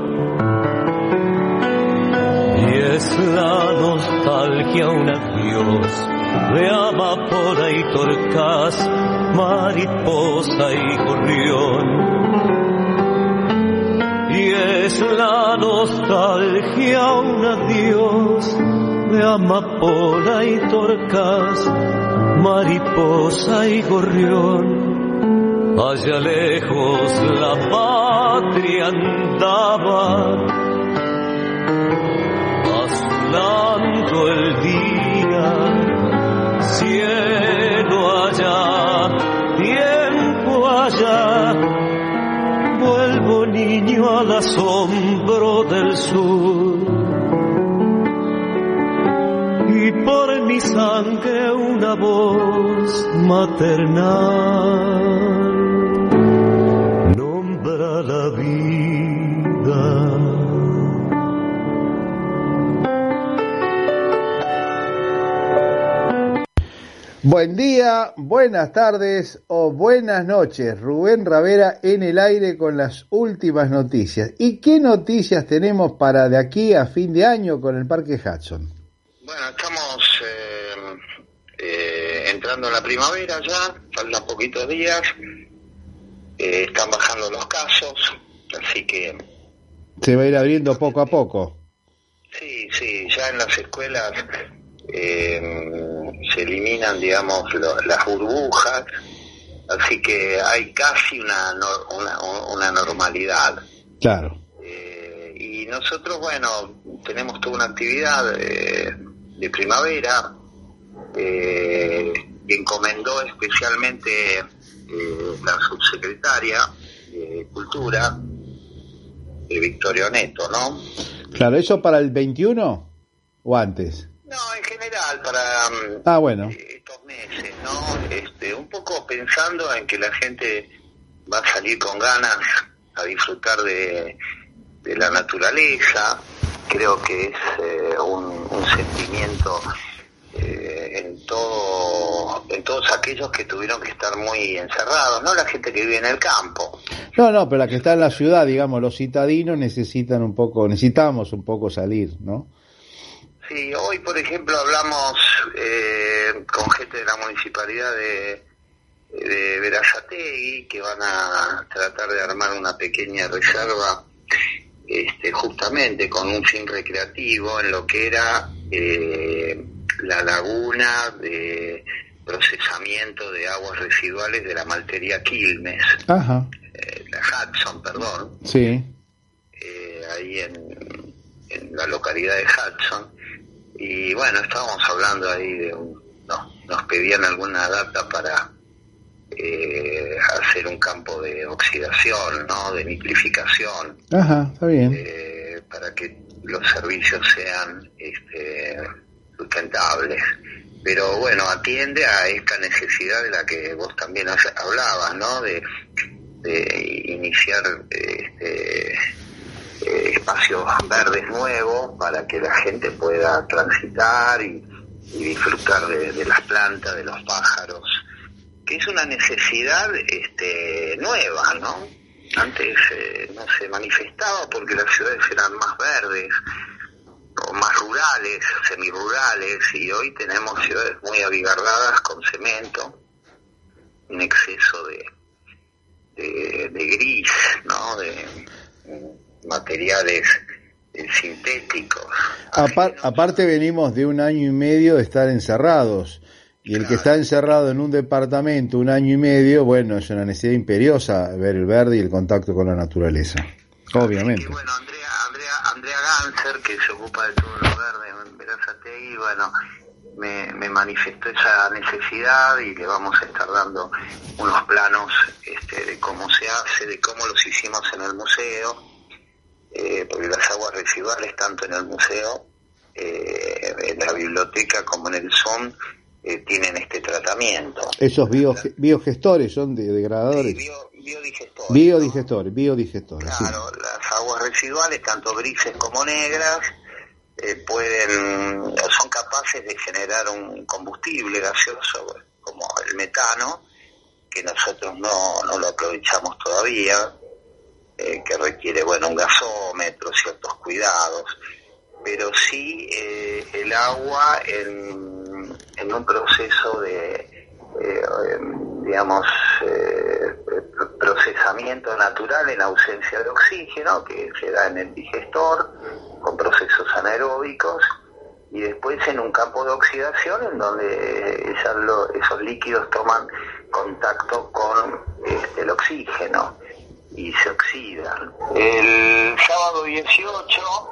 Speaker 3: y es la nostalgia un adiós de amapola y torcaz, mariposa y gorrión. Y es la nostalgia un adiós de amapola y torcaz, mariposa y gorrión. Allá lejos la patria andaba, azulando el día, cielo allá, tiempo allá. Vuelvo niño al asombro del sur, y por mi sangre una voz maternal nombra la vida.
Speaker 5: Buen día, buenas tardes o buenas noches. Rubén Ravera en el aire con las últimas noticias. ¿Y qué noticias tenemos para de aquí a fin de año con el Parque Hudson?
Speaker 11: Bueno, estamos eh, eh, entrando en la primavera ya, faltan poquitos días, eh, están bajando los casos, así que...
Speaker 5: Se va a ir abriendo poco a poco.
Speaker 11: Sí, sí, ya en las escuelas eh, se eliminan, digamos, lo, las burbujas, así que hay casi una, una, una normalidad.
Speaker 5: Claro.
Speaker 11: Eh, y nosotros, bueno, tenemos toda una actividad eh, de primavera, eh, que encomendó especialmente eh, la subsecretaria de Cultura, de Victoria Neto, ¿no?
Speaker 5: Claro, ¿eso para el veintiuno o antes?
Speaker 11: No, en general, para
Speaker 5: ah, bueno.
Speaker 11: estos meses, ¿no? Este, un poco pensando en que la gente va a salir con ganas a disfrutar de, de la naturaleza. Creo que es eh, un, un sentimiento eh, en todo, en todos aquellos que tuvieron que estar muy encerrados, no la gente que vive en el campo.
Speaker 5: No, no, pero la que está en la ciudad, digamos, los citadinos necesitan un poco, necesitamos un poco salir, ¿no?
Speaker 11: Sí, hoy, por ejemplo, hablamos eh, con gente de la municipalidad de, de Verazategui, que van a tratar de armar una pequeña reserva este, justamente con un fin recreativo en lo que era eh, la laguna de procesamiento de aguas residuales de la maltería Quilmes,
Speaker 5: Ajá.
Speaker 11: Eh, la Hudson, perdón,
Speaker 5: Sí.
Speaker 11: eh, ahí en, en la localidad de Hudson. Y bueno, estábamos hablando ahí de un, no, nos pedían alguna data para eh, hacer un campo de oxidación, ¿no? De nitrificación,
Speaker 5: Ajá, está bien.
Speaker 11: eh, para que los servicios sean este, sustentables. Pero bueno, atiende a esta necesidad de la que vos también hablabas, ¿no? De, de iniciar este, eh, espacios verdes nuevos para que la gente pueda transitar y, y disfrutar de, de las plantas, de los pájaros, que es una necesidad este, nueva, ¿no? Antes eh, no se manifestaba porque las ciudades eran más verdes, o más rurales, semirurales, y hoy tenemos ciudades muy abigarradas con cemento, un exceso de, de, de gris, ¿no? De materiales eh, sintéticos.
Speaker 5: Apar- aparte venimos de un año y medio de estar encerrados, y el que está encerrado en un departamento un año y medio, bueno, es una necesidad imperiosa ver el verde y el contacto con la naturaleza, obviamente.
Speaker 11: Bueno, Andrea, Andrea, Andrea Ganser, que se ocupa de todo lo verde en Berazategui, bueno, me, me manifestó esa necesidad y le vamos a estar dando unos planos este, de cómo se hace, de cómo los hicimos en el museo, eh, porque las aguas residuales, tanto en el museo, eh, en la biblioteca como en el Zoom, eh, tienen este tratamiento.
Speaker 5: Esos bio, biogestores son de, degradadores.
Speaker 11: Sí, bio, biodigestores.
Speaker 5: Biodigestores, biodigestores.
Speaker 11: Claro, sí. Las aguas residuales, tanto grises como negras, eh, pueden, son capaces de generar un combustible gaseoso como el metano, que nosotros no, no lo aprovechamos todavía, eh, que requiere, bueno, un gasómetro, ciertos cuidados, pero sí eh, el agua en, en un proceso de, eh, digamos, eh, procesamiento natural en ausencia de oxígeno, que se da en el digestor, con procesos anaeróbicos, y después en un campo de oxidación en donde esas, lo, esos líquidos toman contacto con este, el oxígeno y se oxidan. El sábado dieciocho,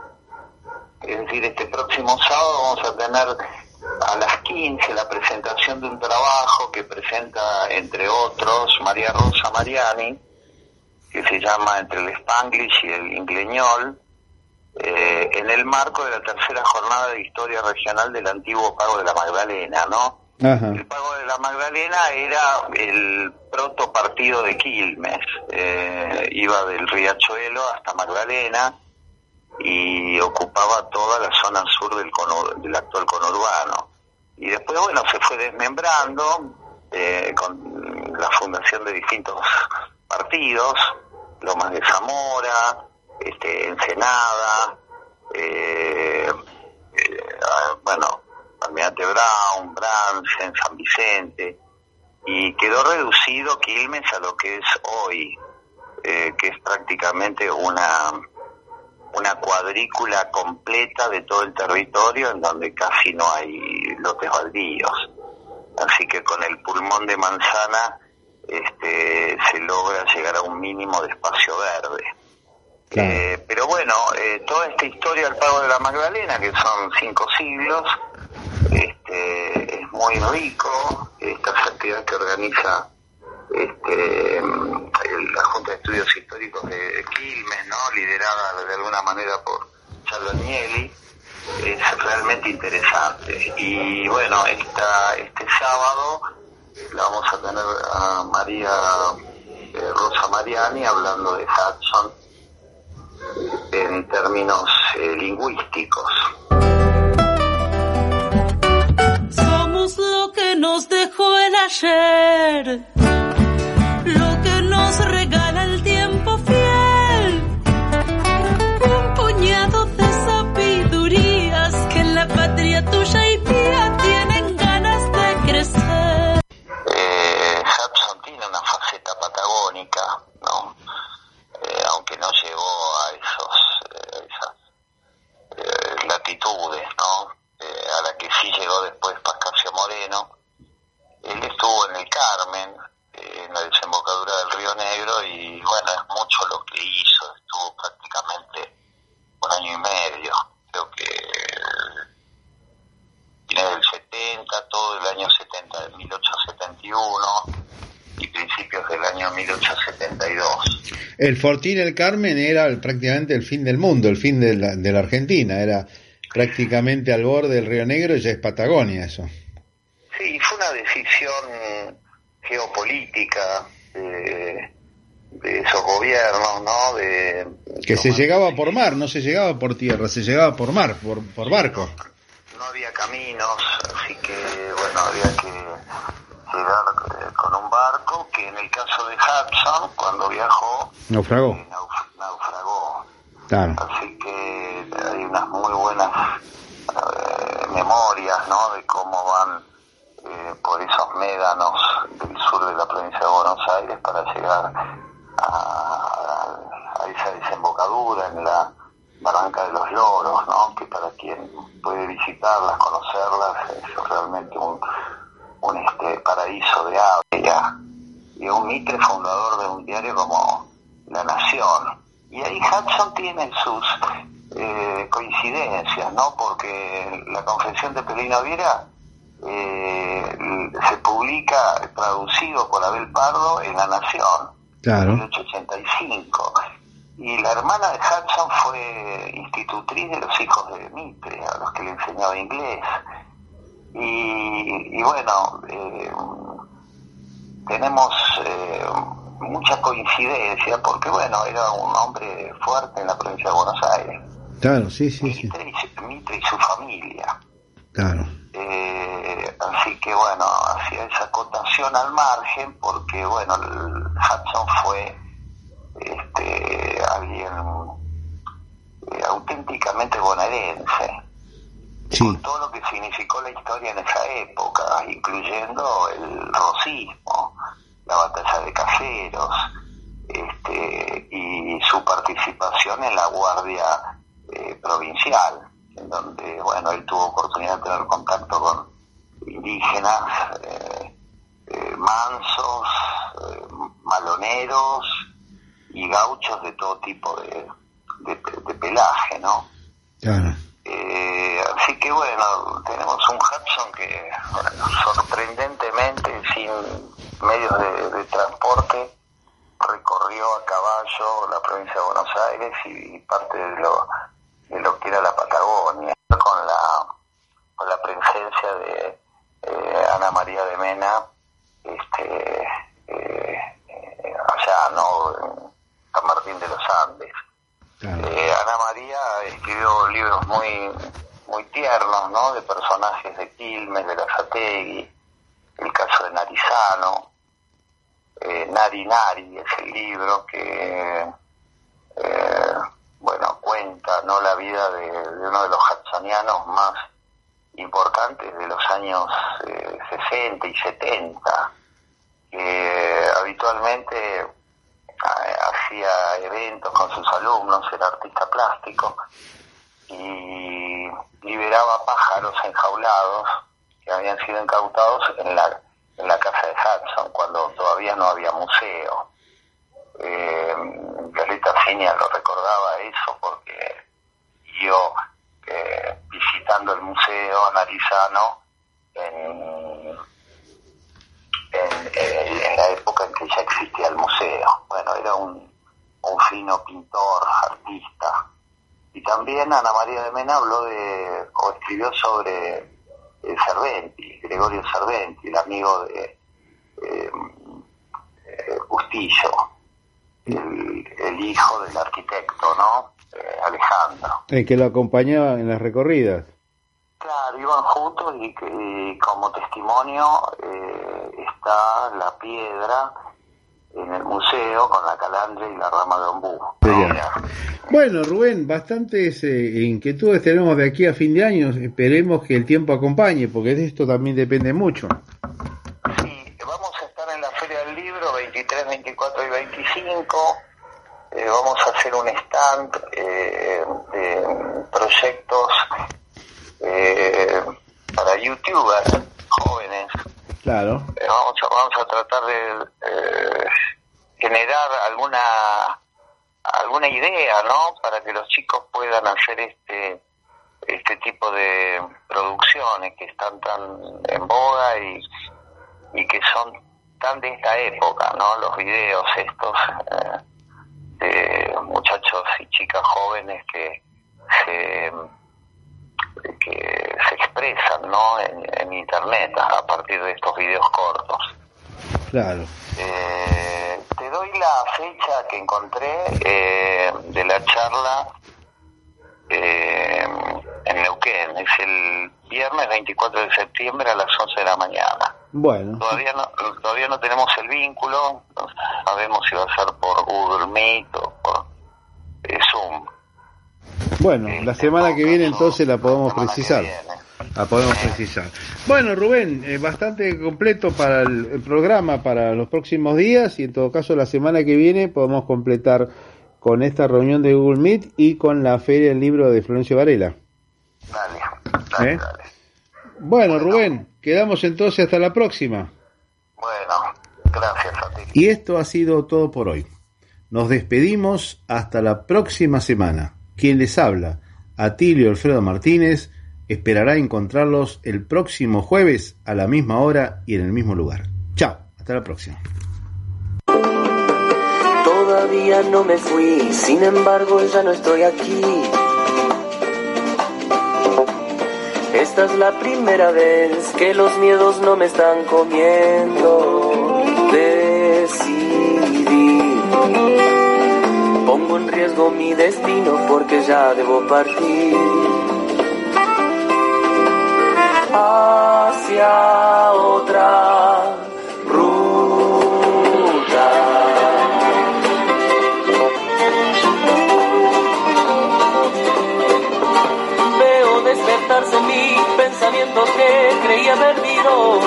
Speaker 11: es decir, este próximo sábado, vamos a tener a las quince la presentación de un trabajo que presenta, entre otros, María Rosa Mariani, que se llama Entre el Spanglish y el Ingleñol, eh, en el marco de la tercera jornada de historia regional del antiguo Pago de la Magdalena, ¿no?
Speaker 5: Ajá.
Speaker 11: El Pago de la Magdalena era el protopartido de Quilmes, eh, iba del Riachuelo hasta Magdalena y ocupaba toda la zona sur del, conur, del actual conurbano. Y después, bueno, se fue desmembrando eh, con la fundación de distintos partidos, Lomas de Zamora, este, Ensenada, eh, eh, bueno, Almirante Brown, Bransen, San Vicente, y quedó reducido Quilmes a lo que es hoy, eh, que es prácticamente una una cuadrícula completa de todo el territorio en donde casi no hay lotes baldíos. Así que con el pulmón de manzana este, se logra llegar a un mínimo de espacio verde. Claro. Eh, pero bueno, eh, toda esta historia del Pago de la Magdalena, que son cinco siglos, este, es muy rico. Estas actividades que organiza este, la Junta de Estudios Históricos de Quilmes, ¿no? Liderada de alguna manera por Charlo Agnelli, es realmente interesante. Y bueno, esta, este sábado la vamos a tener a María eh, Rosa Mariani hablando de Hudson en términos eh, lingüísticos.
Speaker 16: Somos lo que nos dejó el ayer, lo que nos regala el tiempo fiel, un puñado de sabidurías que en la patria tuya y mía tienen ganas de crecer.
Speaker 11: Eh, Hudson tiene una faceta patagónica, ¿no? Eh, aunque no llegó a esos
Speaker 6: él estuvo en el Carmen, eh, en la desembocadura del Río Negro, y bueno, es mucho lo que hizo. Estuvo prácticamente un año y medio, creo que viene del setenta, todo el año setenta, de mil ochocientos setenta y uno y principios del año mil ochocientos setenta y dos.
Speaker 5: El Fortín El Carmen era el, prácticamente el fin del mundo, el fin de la, de la Argentina, era prácticamente al borde del Río Negro, y ya es Patagonia eso.
Speaker 6: Sí, fue una decisión geopolítica de, de esos gobiernos, ¿no? De,
Speaker 5: que se llegaba por mar, no se llegaba por tierra, se llegaba por mar, por, por barco.
Speaker 6: No, no había caminos, así que bueno, había que llegar eh, con un barco, que en el caso de Hudson, cuando viajó,
Speaker 5: naufragó.
Speaker 6: Eh, nauf- naufragó.
Speaker 5: Claro.
Speaker 6: Así que hay unas muy buenas eh, memorias, ¿no? De cómo van eh, por esos médanos del sur de la provincia de Buenos Aires para llegar a, a, a esa desembocadura en la Barranca de los Loros, ¿no? Que para quien puede visitarlas, conocerlas, es realmente un, un este paraíso de ave. Y un Mitre fundador de un diario como La Nación. Y ahí Hudson tiene sus eh, coincidencias, ¿no? Porque la Confesión de Pelino Viera eh, se publica, traducido por Abel Pardo, en La Nación,
Speaker 5: claro,
Speaker 6: en mil ochocientos ochenta y cinco. Y la hermana de Hudson fue institutriz de los hijos de Mitre, a los que le enseñaba inglés. Y, y bueno, eh, tenemos eh, mucha coincidencia, porque bueno, era un hombre fuerte en la provincia de Buenos Aires.
Speaker 5: Claro, sí, sí,
Speaker 6: Mitre,
Speaker 5: sí.
Speaker 6: Y, Mitre y su familia.
Speaker 5: Claro.
Speaker 6: Eh, así que bueno, hacía esa acotación al margen, porque bueno, el Hudson fue este alguien eh, auténticamente bonaerense.
Speaker 5: Sí.
Speaker 6: Con todo lo que significó la historia en esa época, incluyendo el rosismo, la batalla de Caseros, este, y su participación en la Guardia eh, Provincial, en donde, bueno, él tuvo oportunidad de tener contacto con indígenas eh, eh, mansos, eh, maloneros y gauchos de todo tipo de, de, de pelaje, ¿no?
Speaker 5: Claro.
Speaker 6: Eh, así que bueno, tenemos un Hudson que, bueno, sorprendentemente, sin medios de, de transporte, recorrió a caballo la provincia de Buenos Aires y parte de lo de lo que era la Patagonia, con la con la presencia de eh, Ana María de Mena, este eh, eh, allá, ¿no? En San Martín de los Andes.
Speaker 5: Claro.
Speaker 6: Eh, Ana María escribió libros muy muy tiernos, ¿no? De personajes de Quilmes, de Lazategui, el caso de Narizano, eh, Nari Nari es el libro que eh, bueno, cuenta, ¿no? La vida de, de uno de los hudsonianos más importantes de los años eh, sesenta y setenta, que habitualmente hacía eventos con sus alumnos, era artista plástico, y liberaba pájaros enjaulados que habían sido incautados en la en la casa de Hudson, cuando todavía no había museo. Eh, Violeta Finia lo recordaba eso, porque yo eh, visitando el museo Narizano en En, en, en la época en que ya existía el museo. Bueno, era un, un fino pintor, artista. Y también Ana María de Mena habló de, o escribió sobre eh, Serventi, Gregorio Serventi, el amigo de eh, eh, Bustillo, el, el hijo del arquitecto, ¿no? Eh, Alejandro.
Speaker 5: El que lo acompañaba en las recorridas.
Speaker 6: Claro, iban juntos y, y como testimonio eh, está la piedra en el museo con la calandria y la rama de ombú.
Speaker 5: Bueno, Rubén, bastantes eh, inquietudes tenemos de aquí a fin de año. Esperemos que el tiempo acompañe, porque de esto también depende mucho.
Speaker 6: Sí, vamos a estar en la Feria del Libro veintitrés, veinticuatro y veinticinco. Eh, vamos a hacer un stand eh, de proyectos Eh, para youtubers jóvenes
Speaker 4: Claro.
Speaker 6: Eh, vamos, a, vamos a tratar de eh, generar alguna alguna idea, ¿no? Para que los chicos puedan hacer este este tipo de producciones que están tan en boga y, y que son tan de esta época, ¿no? Los videos estos eh, de muchachos y chicas jóvenes que se que se expresan, ¿no? en, en internet a partir de estos videos cortos.
Speaker 4: Claro.
Speaker 6: Eh, te doy la fecha que encontré eh, de la charla eh, en Neuquén. Es el viernes veinticuatro de septiembre a las once de la mañana.
Speaker 4: Bueno.
Speaker 6: Todavía no, todavía no tenemos el vínculo, no sabemos si va a ser por Google Meet o por eh, Zoom.
Speaker 4: Bueno, la semana que viene entonces la podemos precisar. La podemos precisar. Bueno, Rubén, eh, bastante completo para el, el programa para los próximos días y en todo caso la semana que viene podemos completar con esta reunión de Google Meet y con la Feria del Libro de Florencio Varela.
Speaker 6: Dale, dale,
Speaker 4: ¿Eh?
Speaker 6: dale.
Speaker 4: Bueno, Rubén, quedamos entonces hasta la próxima.
Speaker 6: Bueno, gracias a ti.
Speaker 4: Y esto ha sido todo por hoy. Nos despedimos hasta la próxima semana. Quien les habla, Atilio Alfredo Martínez, esperará encontrarlos el próximo jueves a la misma hora y en el mismo lugar. Chao, hasta la próxima.
Speaker 17: Todavía no me fui, sin embargo ya no estoy aquí. Esta es la primera vez que los miedos no me están comiendo. Decidí, pongo en riesgo mi destino porque ya debo partir hacia otra ruta. Veo despertarse en mí pensamientos que creía perdidos.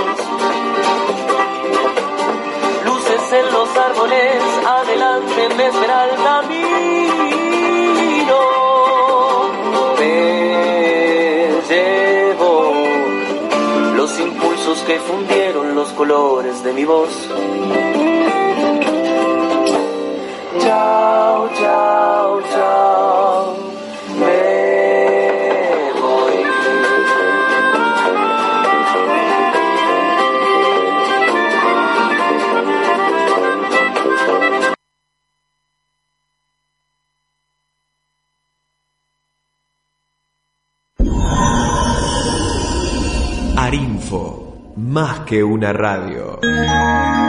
Speaker 17: Luces en los árboles, adelante me espera el camino. Me llevo los impulsos que fundieron los colores de mi voz. Chao, chao, chao, me voy.
Speaker 1: Arinfo, más que una radio.